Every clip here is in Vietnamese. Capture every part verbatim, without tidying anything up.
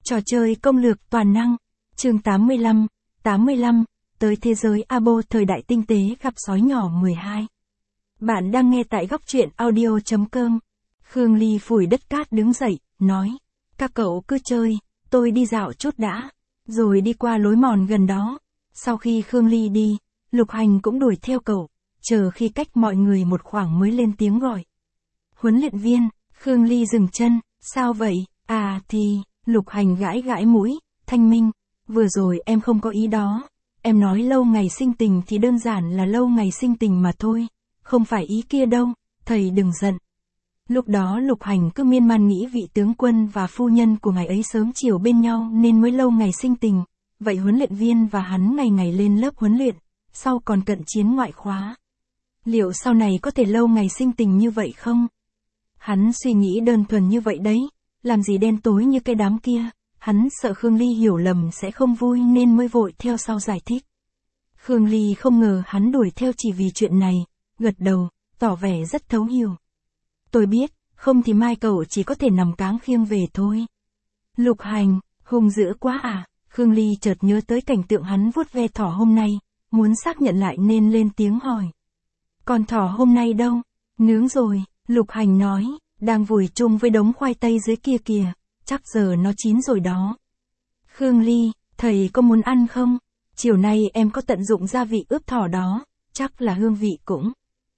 Trò chơi công lược toàn năng. Chương tám mươi lăm, tám mươi lăm, tới thế giới Abo thời đại tinh tế gặp sói nhỏ mười hai. Bạn đang nghe tại góc truyện audio chấm com. Khương Ly phủi đất cát đứng dậy, nói. Các cậu cứ chơi, tôi đi dạo chút đã. Rồi đi qua lối mòn gần đó. Sau khi Khương Ly đi, Lục Hành cũng đuổi theo cậu, chờ khi cách mọi người một khoảng mới lên tiếng gọi. Huấn luyện viên. Khương Ly dừng chân, sao vậy? À thì, Lục Hành gãi gãi mũi, Thanh Minh, vừa rồi em không có ý đó. Em nói lâu ngày sinh tình thì đơn giản là lâu ngày sinh tình mà thôi, không phải ý kia đâu, thầy đừng giận. Lúc đó Lục Hành cứ miên man nghĩ vị tướng quân và phu nhân của ngài ấy sớm chiều bên nhau nên mới lâu ngày sinh tình, vậy huấn luyện viên và hắn ngày ngày lên lớp huấn luyện, sau còn cận chiến ngoại khóa. Liệu sau này có thể lâu ngày sinh tình như vậy không? Hắn suy nghĩ đơn thuần như vậy đấy, làm gì đen tối như cái đám kia, hắn sợ Khương Ly hiểu lầm sẽ không vui nên mới vội theo sau giải thích. Khương Ly không ngờ hắn đuổi theo chỉ vì chuyện này, gật đầu, tỏ vẻ rất thấu hiểu. Tôi biết, không thì mai cậu chỉ có thể nằm cáng khiêng về thôi. Lục Hành, hung dữ quá à, Khương Ly chợt nhớ tới cảnh tượng hắn vuốt ve thỏ hôm nay, muốn xác nhận lại nên lên tiếng hỏi. Còn thỏ hôm nay đâu? Nướng rồi, Lục Hành nói, đang vùi chung với đống khoai tây dưới kia kìa, chắc giờ nó chín rồi đó. Khương Ly, thầy có muốn ăn không? Chiều nay em có tận dụng gia vị ướp thỏ đó, chắc là hương vị cũng.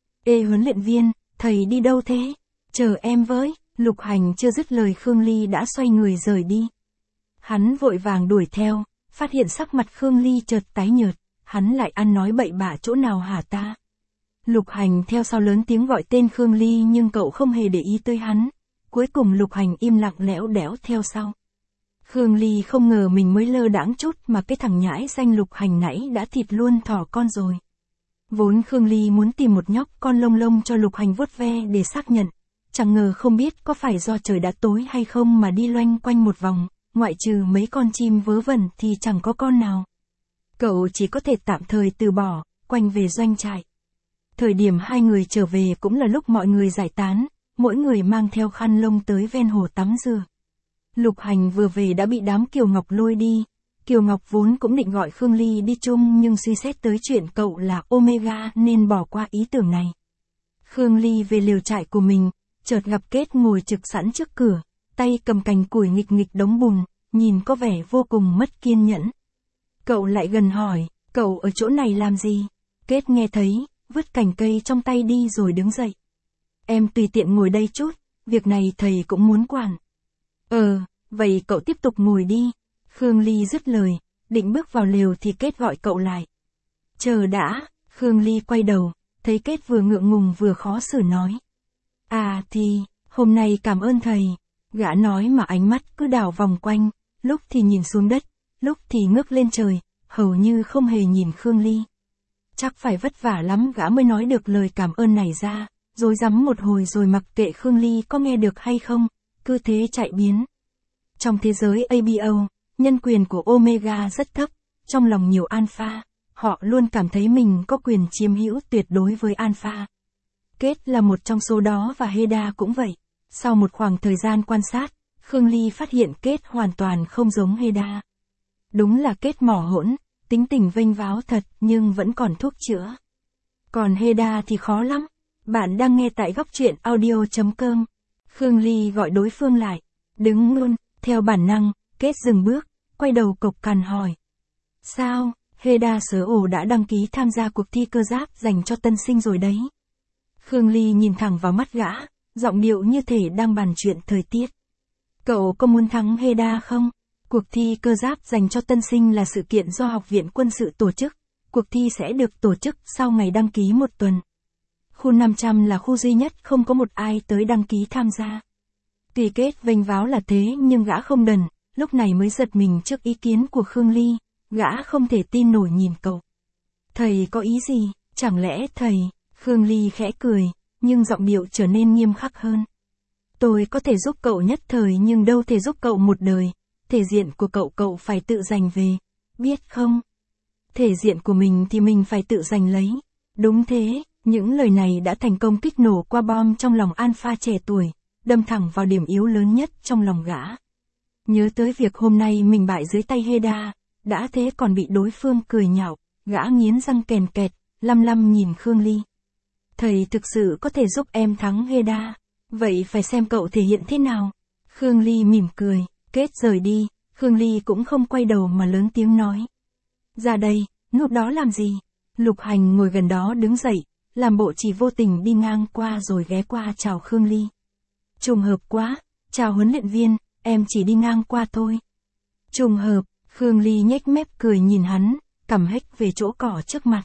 Ê huấn luyện viên, thầy đi đâu thế? Chờ em với, Lục Hành chưa dứt lời Khương Ly đã xoay người rời đi. Hắn vội vàng đuổi theo, phát hiện sắc mặt Khương Ly chợt tái nhợt, hắn lại ăn nói bậy bạ chỗ nào hả ta? Lục Hành theo sau lớn tiếng gọi tên Khương Ly nhưng cậu không hề để ý tới hắn. Cuối cùng Lục Hành im lặng lẽo đẽo theo sau. Khương Ly không ngờ mình mới lơ đãng chút mà cái thằng nhãi danh Lục Hành nãy đã thịt luôn thỏ con rồi. Vốn Khương Ly muốn tìm một nhóc con lông lông cho Lục Hành vuốt ve để xác nhận. Chẳng ngờ không biết có phải do trời đã tối hay không mà đi loanh quanh một vòng, ngoại trừ mấy con chim vớ vẩn thì chẳng có con nào. Cậu chỉ có thể tạm thời từ bỏ, quanh về doanh trại. Thời điểm hai người trở về cũng là lúc mọi người giải tán, mỗi người mang theo khăn lông tới ven hồ tắm rửa. Lục Hành vừa về đã bị đám Kiều Ngọc lôi đi. Kiều Ngọc vốn cũng định gọi Khương Ly đi chung nhưng suy xét tới chuyện cậu là Omega nên bỏ qua ý tưởng này. Khương Ly về lều trại của mình, chợt gặp Kết ngồi trực sẵn trước cửa, tay cầm cành củi nghịch nghịch đống bùn, nhìn có vẻ vô cùng mất kiên nhẫn. Cậu lại gần hỏi, cậu ở chỗ này làm gì? Kết nghe thấy, vứt cành cây trong tay đi rồi đứng dậy. Em tùy tiện ngồi đây chút, việc này thầy cũng muốn quản. Ờ, vậy cậu tiếp tục ngồi đi. Khương Ly dứt lời, định bước vào lều thì Kết gọi cậu lại. Chờ đã, Khương Ly quay đầu, thấy Kết vừa ngượng ngùng vừa khó xử nói. À thì, hôm nay cảm ơn thầy. Gã nói mà ánh mắt cứ đảo vòng quanh, lúc thì nhìn xuống đất, lúc thì ngước lên trời, hầu như không hề nhìn Khương Ly. Chắc phải vất vả lắm gã mới nói được lời cảm ơn này ra, rồi rắm một hồi rồi mặc kệ Khương Ly có nghe được hay không, cứ thế chạy biến. Trong thế giới a bê o, nhân quyền của Omega rất thấp, trong lòng nhiều Alpha, họ luôn cảm thấy mình có quyền chiếm hữu tuyệt đối với Alpha. Kết là một trong số đó và Heda cũng vậy. Sau một khoảng thời gian quan sát, Khương Ly phát hiện Kết hoàn toàn không giống Heda. Đúng là Kết mỏ hỗn, tính tình vênh váo thật nhưng vẫn còn thuốc chữa. Còn Heda thì khó lắm. Bạn đang nghe tại góc truyện audio chấm com. Khương Ly gọi đối phương lại. Đứng luôn, theo bản năng, Kết dừng bước, quay đầu cộc cằn hỏi. Sao, Heda sớ ổ đã đăng ký tham gia cuộc thi cơ giáp dành cho tân sinh rồi đấy. Khương Ly nhìn thẳng vào mắt gã, giọng điệu như thể đang bàn chuyện thời tiết. Cậu có muốn thắng Heda không? Cuộc thi cơ giáp dành cho tân sinh là sự kiện do Học viện Quân sự tổ chức. Cuộc thi sẽ được tổ chức sau ngày đăng ký một tuần. Khu năm trăm là khu duy nhất không có một ai tới đăng ký tham gia. Tuy Kết vênh váo là thế nhưng gã không đần, lúc này mới giật mình trước ý kiến của Khương Ly, gã không thể tin nổi nhìn cậu. Thầy có ý gì, chẳng lẽ thầy... Khương Ly khẽ cười, nhưng giọng điệu trở nên nghiêm khắc hơn. Tôi có thể giúp cậu nhất thời nhưng đâu thể giúp cậu một đời, thể diện của cậu cậu phải tự giành về, biết không? Thể diện của mình thì mình phải tự giành lấy. Đúng thế, những lời này đã thành công kích nổ qua bom trong lòng Alpha trẻ tuổi, đâm thẳng vào điểm yếu lớn nhất trong lòng gã. Nhớ tới việc hôm nay mình bại dưới tay Heda, đã thế còn bị đối phương cười nhạo, gã nghiến răng kèn kẹt, lăm lăm nhìn Khương Ly. Thầy thực sự có thể giúp em thắng Heda, vậy phải xem cậu thể hiện thế nào. Khương Ly mỉm cười, kết rời đi, Khương Ly cũng không quay đầu mà lớn tiếng nói. Ra đây, núp đó làm gì? Lục Hành ngồi gần đó đứng dậy, làm bộ chỉ vô tình đi ngang qua rồi ghé qua chào Khương Ly. Trùng hợp quá, chào huấn luyện viên, em chỉ đi ngang qua thôi. Trùng hợp, Khương Ly nhếch mép cười nhìn hắn, cầm hếch về chỗ cỏ trước mặt.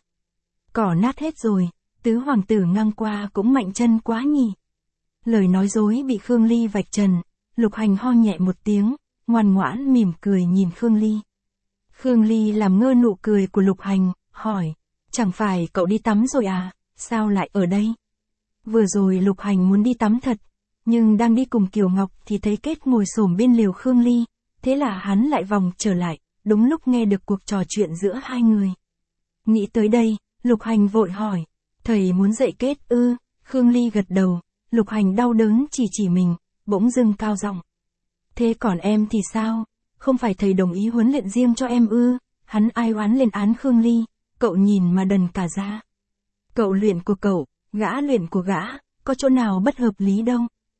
Cỏ nát hết rồi, tứ hoàng tử ngang qua cũng mạnh chân quá nhỉ. Lời nói dối bị Khương Ly vạch trần, Lục Hành ho nhẹ một tiếng, ngoan ngoãn mỉm cười nhìn Khương Ly. Khương Ly làm ngơ nụ cười của Lục Hành, hỏi, chẳng phải cậu đi tắm rồi à, sao lại ở đây? Vừa rồi Lục Hành muốn đi tắm thật, nhưng đang đi cùng Kiều Ngọc thì thấy Kết ngồi xổm bên lều Khương Ly, thế là hắn lại vòng trở lại, đúng lúc nghe được cuộc trò chuyện giữa hai người. Nghĩ tới đây, Lục Hành vội hỏi, thầy muốn dạy Kết ư? Khương Ly gật đầu, Lục Hành đau đớn chỉ chỉ mình, bỗng dưng cao giọng. Thế còn em thì sao? Không phải thầy đồng ý huấn luyện riêng cho em ư? Hắn ai oán lên án Khương Ly, cậu nhìn mà đần cả ra. Cậu luyện của cậu, gã luyện của gã, có chỗ nào bất hợp lý đâu.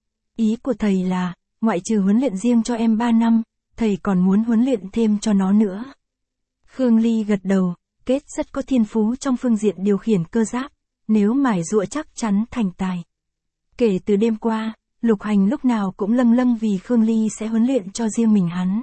Ý của thầy là, ngoại trừ huấn luyện riêng cho em ba năm, thầy còn muốn huấn luyện thêm cho nó nữa. Khương Ly gật đầu, Kết rất có thiên phú trong phương diện điều khiển cơ giáp, nếu mải dụa chắc chắn thành tài. Kể từ đêm qua, Lục Hành lúc nào cũng lâng lâng vì Khương Ly sẽ huấn luyện cho riêng mình hắn.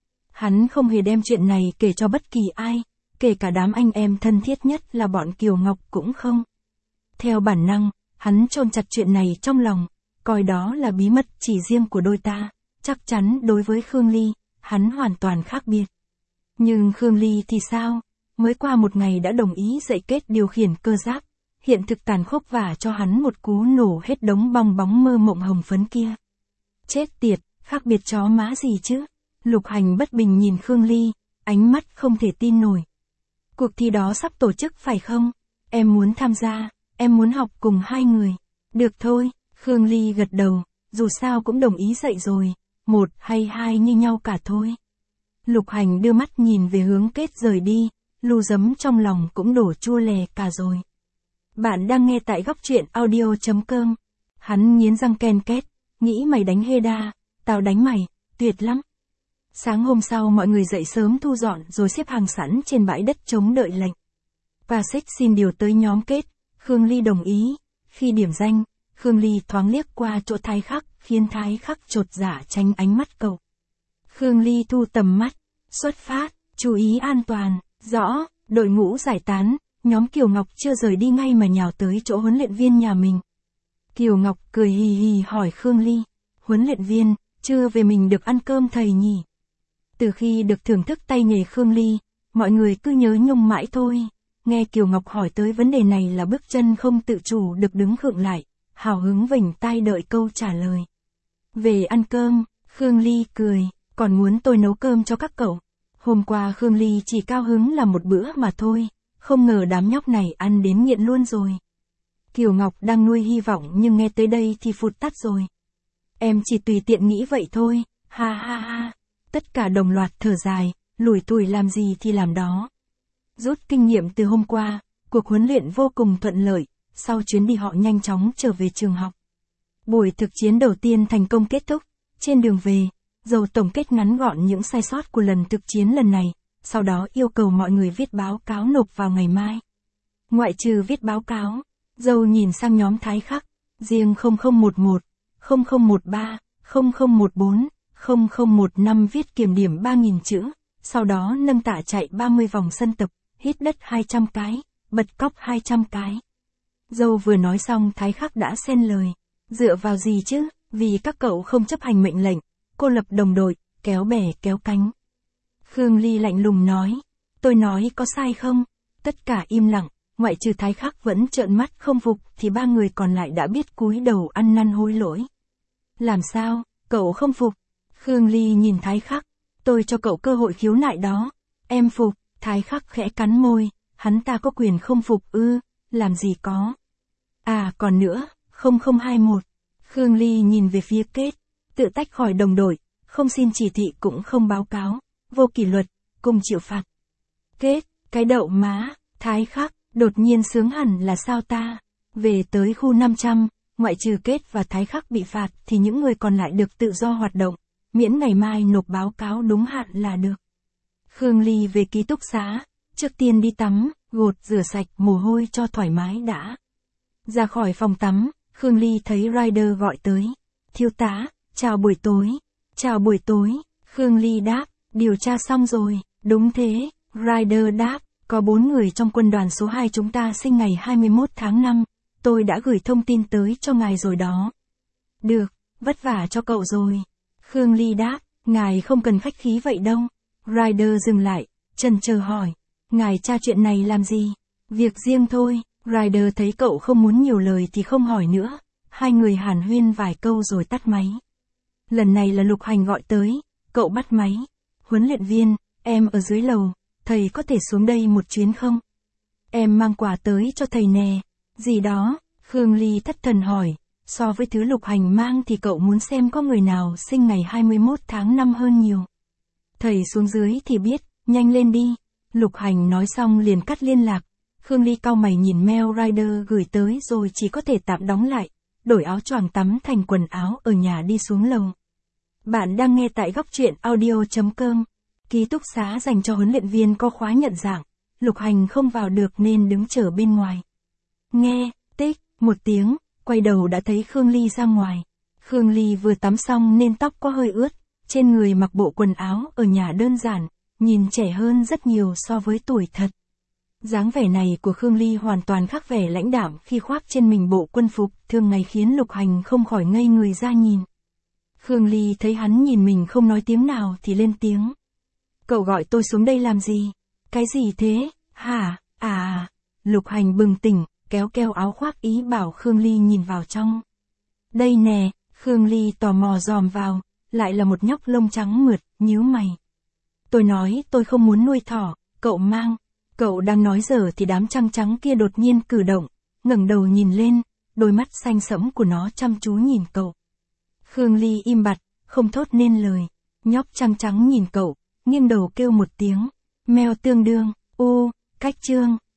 Hắn không hề đem chuyện này kể cho bất kỳ ai, kể cả đám anh em thân thiết nhất là bọn Kiều Ngọc cũng không. Theo bản năng, hắn chôn chặt chuyện này trong lòng, coi đó là bí mật chỉ riêng của đôi ta, chắc chắn đối với Khương Ly, hắn hoàn toàn khác biệt. Nhưng Khương Ly thì sao? Mới qua một ngày đã đồng ý dạy Kết điều khiển cơ giáp, hiện thực tàn khốc vả cho hắn một cú nổ hết đống bong bóng mơ mộng hồng phấn kia. Chết tiệt, khác biệt chó má gì chứ? Lục Hành bất bình nhìn Khương Ly, ánh mắt không thể tin nổi. Cuộc thi đó sắp tổ chức phải không? Em muốn tham gia, em muốn học cùng hai người. Được thôi, Khương Ly gật đầu, dù sao cũng đồng ý dạy rồi, một hay hai như nhau cả thôi. Lục Hành đưa mắt nhìn về hướng Kết rời đi, lu giấm trong lòng cũng đổ chua lè cả rồi. Bạn đang nghe tại góc truyện audio chấm com. Hắn nghiến răng ken két, nghĩ mày đánh Heda, tao đánh mày, tuyệt lắm. Sáng hôm sau mọi người dậy sớm thu dọn rồi xếp hàng sẵn trên bãi đất trống đợi lệnh. Pasek xin điều tới nhóm Kết, Khương Ly đồng ý. Khi điểm danh, Khương Ly thoáng liếc qua chỗ Thái Khắc, khiến Thái Khắc chột dạ tránh ánh mắt cậu. Khương Ly thu tầm mắt, xuất phát, chú ý an toàn, rõ, đội ngũ giải tán, nhóm Kiều Ngọc chưa rời đi ngay mà nhào tới chỗ huấn luyện viên nhà mình. Kiều Ngọc cười hì hì hỏi Khương Ly, huấn luyện viên, chưa về mình được ăn cơm thầy nhỉ? Từ khi được thưởng thức tay nghề Khương Ly, mọi người cứ nhớ nhung mãi thôi. Nghe Kiều Ngọc hỏi tới vấn đề này là bước chân không tự chủ được đứng khựng lại, hào hứng vểnh tai đợi câu trả lời. Về ăn cơm, Khương Ly cười, còn muốn tôi nấu cơm cho các cậu. Hôm qua Khương Ly chỉ cao hứng là một bữa mà thôi, không ngờ đám nhóc này ăn đến nghiện luôn rồi. Kiều Ngọc đang nuôi hy vọng nhưng nghe tới đây thì phụt tắt rồi. Em chỉ tùy tiện nghĩ vậy thôi, ha ha ha. Tất cả đồng loạt thở dài, lủi thủi làm gì thì làm đó. Rút kinh nghiệm từ hôm qua, cuộc huấn luyện vô cùng thuận lợi, sau chuyến đi họ nhanh chóng trở về trường học. Buổi thực chiến đầu tiên thành công kết thúc, trên đường về, Dầu tổng kết ngắn gọn những sai sót của lần thực chiến lần này, sau đó yêu cầu mọi người viết báo cáo nộp vào ngày mai. Ngoại trừ viết báo cáo, Dầu nhìn sang nhóm Thái Khắc, riêng không không một một, không không một ba, không không một bốn, không không một năm viết kiểm điểm ba nghìn chữ, sau đó nâng tạ chạy ba mươi vòng sân tập, hít đất hai trăm cái, bật cóc hai trăm cái. Dâu vừa nói xong Thái Khắc đã xen lời, dựa vào gì chứ, vì các cậu không chấp hành mệnh lệnh, cô lập đồng đội, kéo bè kéo cánh. Khương Ly lạnh lùng nói, tôi nói có sai không? Tất cả im lặng, ngoại trừ Thái Khắc vẫn trợn mắt không phục thì ba người còn lại đã biết cúi đầu ăn năn hối lỗi. Làm sao, cậu không phục? Khương Ly nhìn Thái Khắc, tôi cho cậu cơ hội khiếu nại đó. Em phục, Thái Khắc khẽ cắn môi, hắn ta có quyền không phục ư, làm gì có. À còn nữa, không không hai một. Khương Ly nhìn về phía Kết, tự tách khỏi đồng đội, không xin chỉ thị cũng không báo cáo, vô kỷ luật, cùng chịu phạt. Kết, cái đậu má, Thái Khắc, đột nhiên sướng hẳn là sao ta? Về tới khu năm trăm, ngoại trừ Kết và Thái Khắc bị phạt thì những người còn lại được tự do hoạt động, miễn ngày mai nộp báo cáo đúng hạn là được. Khương Ly về ký túc xá, trước tiên đi tắm, gột rửa sạch mồ hôi cho thoải mái đã. Ra khỏi phòng tắm, Khương Ly thấy rider gọi tới. Thiếu tá, chào buổi tối. Chào buổi tối, Khương Ly đáp, điều tra xong rồi, đúng thế, rider đáp, có bốn người trong quân đoàn số hai chúng ta sinh ngày hai mươi mốt tháng năm, tôi đã gửi thông tin tới cho ngài rồi đó. Được, vất vả cho cậu rồi. Khương Ly đáp, ngài không cần khách khí vậy đâu. Rider dừng lại, chần chờ hỏi, ngài tra chuyện này làm gì? Việc riêng thôi. Rider thấy cậu không muốn nhiều lời thì không hỏi nữa, hai người hàn huyên vài câu rồi tắt máy. Lần này là Lục Hành gọi tới, cậu bắt máy. Huấn luyện viên, em ở dưới lầu, thầy có thể xuống đây một chuyến không? Em mang quà tới cho thầy nè. Gì đó? Khương Ly thất thần hỏi, so với thứ Lục Hành mang thì cậu muốn xem có người nào sinh ngày hai mươi mốt tháng năm hơn nhiều. Thầy xuống dưới thì biết, nhanh lên đi. Lục Hành nói xong liền cắt liên lạc. Khương Ly cau mày nhìn mail rider gửi tới rồi chỉ có thể tạm đóng lại, đổi áo choàng tắm thành quần áo ở nhà đi xuống lầu. Bạn đang nghe tại góc truyện audio chấm com. Ký túc xá dành cho huấn luyện viên có khóa nhận dạng, Lục Hành không vào được nên đứng chờ bên ngoài. Nghe, tích, một tiếng, quay đầu đã thấy Khương Ly ra ngoài. Khương Ly vừa tắm xong nên tóc có hơi ướt, trên người mặc bộ quần áo ở nhà đơn giản, nhìn trẻ hơn rất nhiều so với tuổi thật. Dáng vẻ này của Khương Ly hoàn toàn khác vẻ lãnh đạm khi khoác trên mình bộ quân phục thường ngày khiến Lục Hành không khỏi ngây người ra nhìn. Khương Ly thấy hắn nhìn mình không nói tiếng nào thì lên tiếng. Cậu gọi tôi xuống đây làm gì? Cái gì thế? Hả? À? Lục Hành bừng tỉnh, kéo keo áo khoác ý bảo Khương Ly nhìn vào trong. Đây nè, Khương Ly tò mò dòm vào, lại là một nhóc lông trắng mượt, nhíu mày. Tôi nói tôi không muốn nuôi thỏ, cậu mang. Cậu đang nói dở thì đám trăng trắng kia đột nhiên cử động, ngẩng đầu nhìn lên, đôi mắt xanh sẫm của nó chăm chú nhìn cậu. Khương Ly im bặt, không thốt nên lời. Nhóc trăng trắng nhìn cậu, nghiêng đầu kêu một tiếng. Meo tương đương, u, cách chương.